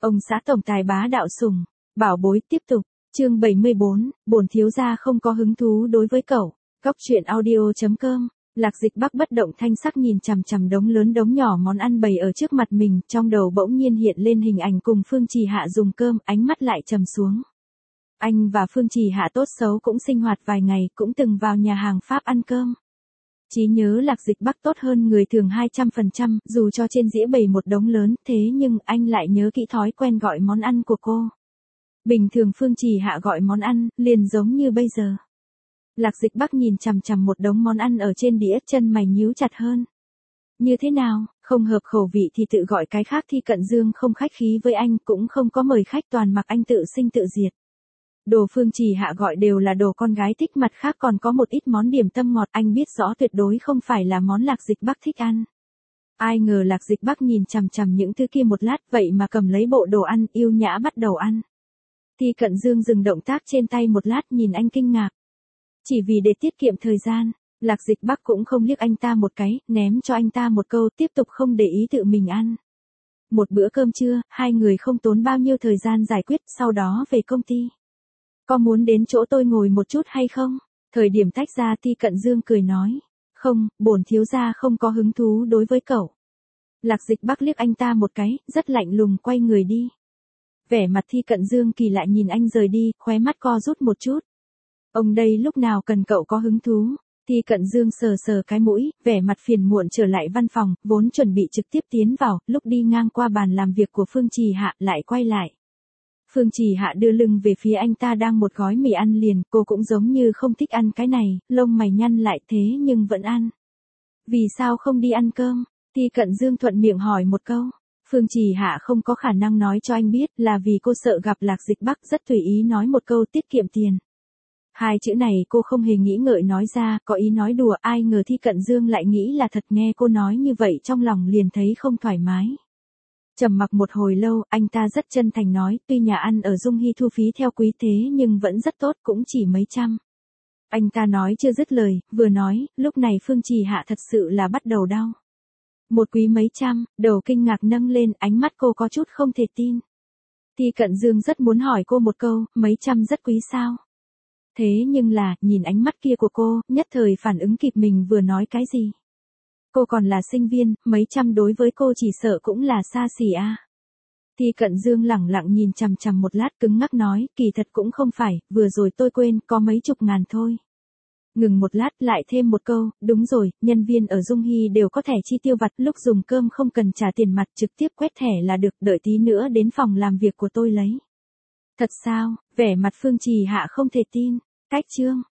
Ông xã tổng tài bá đạo sủng, bảo bối tiếp tục, chương 74, bổn thiếu gia không có hứng thú đối với cậu. Góc truyện audio.com, Lạc Dịch Bắc bất động thanh sắc nhìn chằm chằm đống lớn đống nhỏ món ăn bày ở trước mặt mình, trong đầu bỗng nhiên hiện lên hình ảnh cùng Phương Trì Hạ dùng cơm, ánh mắt lại trầm xuống. Anh và Phương Trì Hạ tốt xấu cũng sinh hoạt vài ngày, cũng từng vào nhà hàng Pháp ăn cơm. Trí nhớ Lạc Dịch Bắc tốt hơn người thường 200%, dù cho trên dĩa bày một đống lớn, thế nhưng anh lại nhớ kỹ thói quen gọi món ăn của cô. Bình thường Phương Trì Hạ gọi món ăn, liền giống như bây giờ. Lạc Dịch Bắc nhìn chằm chằm một đống món ăn ở trên đĩa, chân mày nhíu chặt hơn. Như thế nào, không hợp khẩu vị thì tự gọi cái khác. Thi Cận Dương không khách khí với anh, cũng không có mời khách, toàn mặc anh tự sinh tự diệt. Đồ Phương Trì Hạ gọi đều là đồ con gái thích, mặt khác còn có một ít món điểm tâm ngọt, anh biết rõ tuyệt đối không phải là món Lạc Dịch Bắc thích ăn. Ai ngờ Lạc Dịch Bắc nhìn chằm chằm những thứ kia một lát, vậy mà cầm lấy bộ đồ ăn, yêu nhã bắt đầu ăn. Thi Cận Dương dừng động tác trên tay một lát, nhìn anh kinh ngạc. Chỉ vì để tiết kiệm thời gian, Lạc Dịch Bắc cũng không liếc anh ta một cái, ném cho anh ta một câu, tiếp tục không để ý tự mình ăn. Một bữa cơm trưa, hai người không tốn bao nhiêu thời gian giải quyết, sau đó về công ty. Có muốn đến chỗ tôi ngồi một chút hay không? Thời điểm tách ra, Thi Cận Dương cười nói. Không, bổn thiếu gia không có hứng thú đối với cậu. Lạc Dịch Bắc liếc anh ta một cái, rất lạnh lùng quay người đi. Vẻ mặt Thi Cận Dương kỳ lạ nhìn anh rời đi, khóe mắt co rút một chút. Ông đây lúc nào cần cậu có hứng thú? Thi Cận Dương sờ sờ cái mũi, vẻ mặt phiền muộn trở lại văn phòng, vốn chuẩn bị trực tiếp tiến vào, lúc đi ngang qua bàn làm việc của Phương Trì Hạ, lại quay lại. Phương Trì Hạ đưa lưng về phía anh ta đang một gói mì ăn liền, cô cũng giống như không thích ăn cái này, lông mày nhăn lại, thế nhưng vẫn ăn. Vì sao không đi ăn cơm? Thi Cận Dương thuận miệng hỏi một câu. Phương Trì Hạ không có khả năng nói cho anh biết, là vì cô sợ gặp Lạc Dịch Bắc, rất tùy ý nói một câu tiết kiệm tiền. Hai chữ này cô không hề nghĩ ngợi nói ra, có ý nói đùa, ai ngờ Thi Cận Dương lại nghĩ là thật, nghe cô nói như vậy trong lòng liền thấy không thoải mái. Trầm mặc một hồi lâu, anh ta rất chân thành nói, tuy nhà ăn ở Dung Hy thu phí theo quý thế nhưng vẫn rất tốt, cũng chỉ mấy trăm. Anh ta nói chưa dứt lời, vừa nói, lúc này Phương Trì Hạ thật sự là bắt đầu đau. Một quý mấy trăm, đầu kinh ngạc nâng lên, ánh mắt cô có chút không thể tin. Thi Cận Dương rất muốn hỏi cô một câu, mấy trăm rất quý sao? Thế nhưng là, nhìn ánh mắt kia của cô, nhất thời phản ứng kịp mình vừa nói cái gì. Cô còn là sinh viên, mấy trăm đối với cô chỉ sợ cũng là xa xỉ a. Thi Cận Dương lẳng lặng nhìn chằm chằm một lát, cứng ngắc nói, kỳ thật cũng không phải, vừa rồi tôi quên, có mấy chục ngàn thôi. Ngừng một lát, lại thêm một câu, đúng rồi, nhân viên ở Dung Hy đều có thẻ chi tiêu vặt, lúc dùng cơm không cần trả tiền mặt, trực tiếp quét thẻ là được, đợi tí nữa đến phòng làm việc của tôi lấy. Thật sao? Vẻ mặt Phương Trì Hạ không thể tin. Cách chương